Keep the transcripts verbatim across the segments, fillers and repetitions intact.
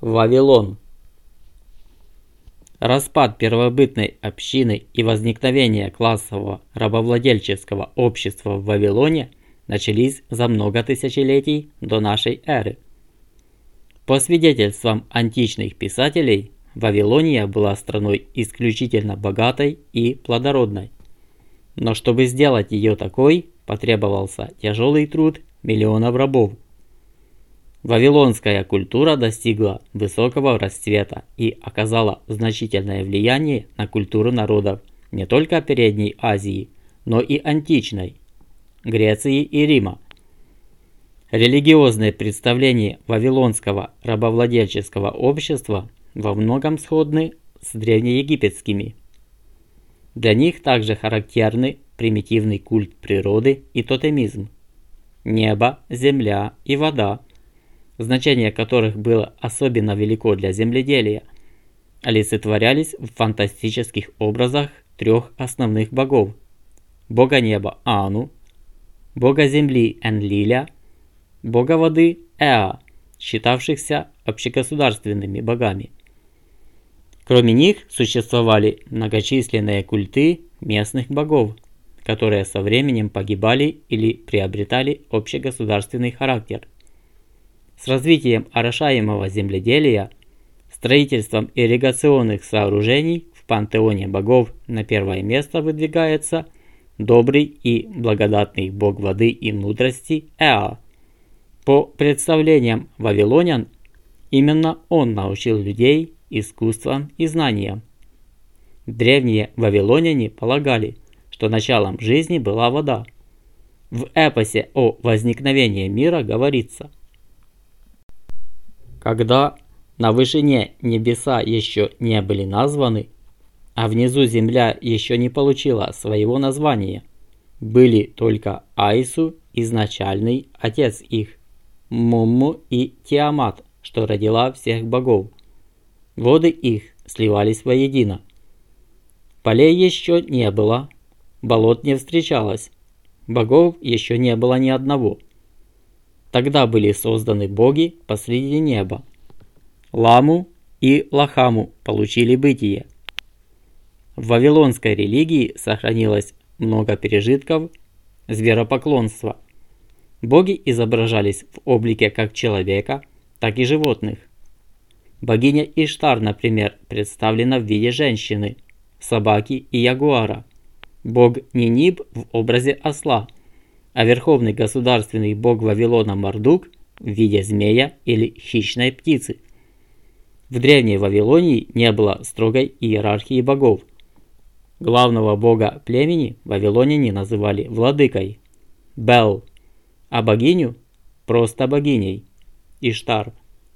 Вавилон. Распад первобытной общины и возникновение классового рабовладельческого общества в Вавилоне начались за много тысячелетий до нашей эры. По свидетельствам античных писателей, Вавилония была страной исключительно богатой и плодородной. Но чтобы сделать ее такой, потребовался тяжелый труд миллионов рабов. Вавилонская культура достигла высокого расцвета и оказала значительное влияние на культуру народов не только Передней Азии, но и античной, Греции и Рима. Религиозные представления вавилонского рабовладельческого общества во многом сходны с древнеегипетскими. Для них также характерны примитивный культ природы и тотемизм. Небо, земля и вода, значение которых было особенно велико для земледелия, олицетворялись в фантастических образах трех основных богов: бога неба Ану, бога земли Энлиля, бога воды Эа, считавшихся общегосударственными богами. Кроме них существовали многочисленные культы местных богов, которые со временем погибали или приобретали общегосударственный характер. С развитием орошаемого земледелия, строительством ирригационных сооружений в пантеоне богов на первое место выдвигается добрый и благодатный бог воды и мудрости Эа. По представлениям вавилонян, именно он научил людей искусствам и знаниям. Древние вавилоняне полагали, что началом жизни была вода. В эпосе о возникновении мира говорится: когда на вышине небеса еще не были названы, а внизу земля еще не получила своего названия, были только Айсу, изначальный отец их, Мумму и Тиамат, что родила всех богов. Воды их сливались воедино. Полей еще не было, болот не встречалось, богов еще не было ни одного. Тогда были созданы боги посреди неба. Ламу и Лахаму получили бытие. В вавилонской религии сохранилось много пережитков зверопоклонства. Боги изображались в облике как человека, так и животных. Богиня Иштар, например, представлена в виде женщины, собаки и ягуара. Бог Ниниб в образе осла, а верховный государственный бог Вавилона Мардук в виде змея или хищной птицы. В древней Вавилонии не было строгой иерархии богов. Главного бога племени вавилоняне называли владыкой Бел, а богиню просто богиней Иштар.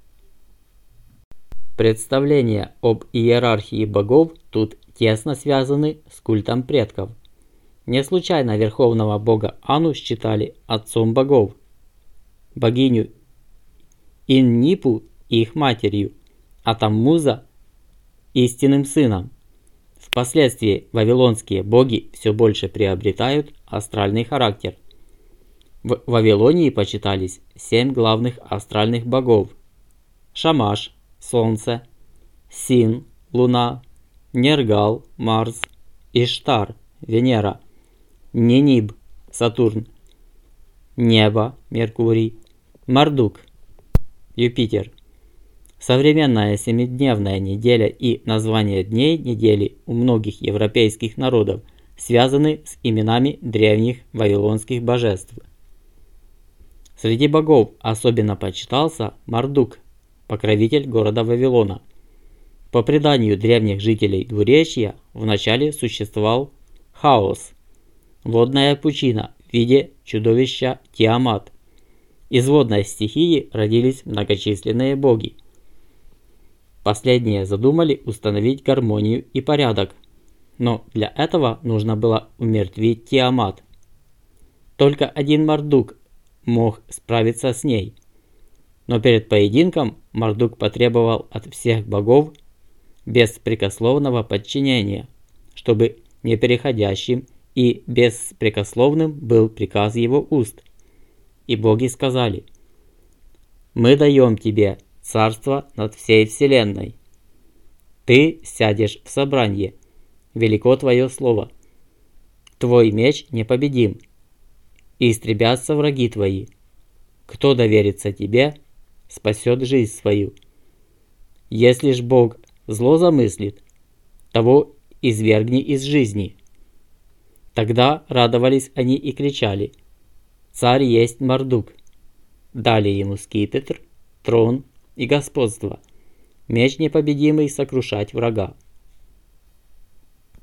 Представления об иерархии богов тут тесно связаны с культом предков. Не случайно верховного бога Ану считали отцом богов, богиню Иннипу их матерью, а Таммуза истинным сыном. Впоследствии вавилонские боги все больше приобретают астральный характер. В Вавилонии почитались семь главных астральных богов: Шамаш – Солнце, Син – Луна, Нергал – Марс, Иштар – Венера, Ниниб – Сатурн, Небо – Меркурий, Мардук – Юпитер. Современная семидневная неделя и названия дней недели у многих европейских народов связаны с именами древних вавилонских божеств. Среди богов особенно почитался Мардук, покровитель города Вавилона. По преданию древних жителей Двуречья, вначале существовал хаос, водная пучина в виде чудовища Тиамат. Из водной стихии родились многочисленные боги. Последние задумали установить гармонию и порядок, но для этого нужно было умертвить Тиамат. Только один Мардук мог справиться с ней. Но перед поединком Мардук потребовал от всех богов беспрекословного подчинения, чтобы непереходящим и беспрекословным был приказ его уст. И боги сказали: «Мы даем тебе царство над всей вселенной. Ты сядешь в собранье, велико твое слово. Твой меч непобедим, и истребятся враги твои. Кто доверится тебе, спасет жизнь свою. Если ж Бог зло замыслит, того извергни из жизни. Тогда радовались они и кричали: «Царь есть Мардук». Дали ему скипетр, трон и господство, меч непобедимый сокрушать врага.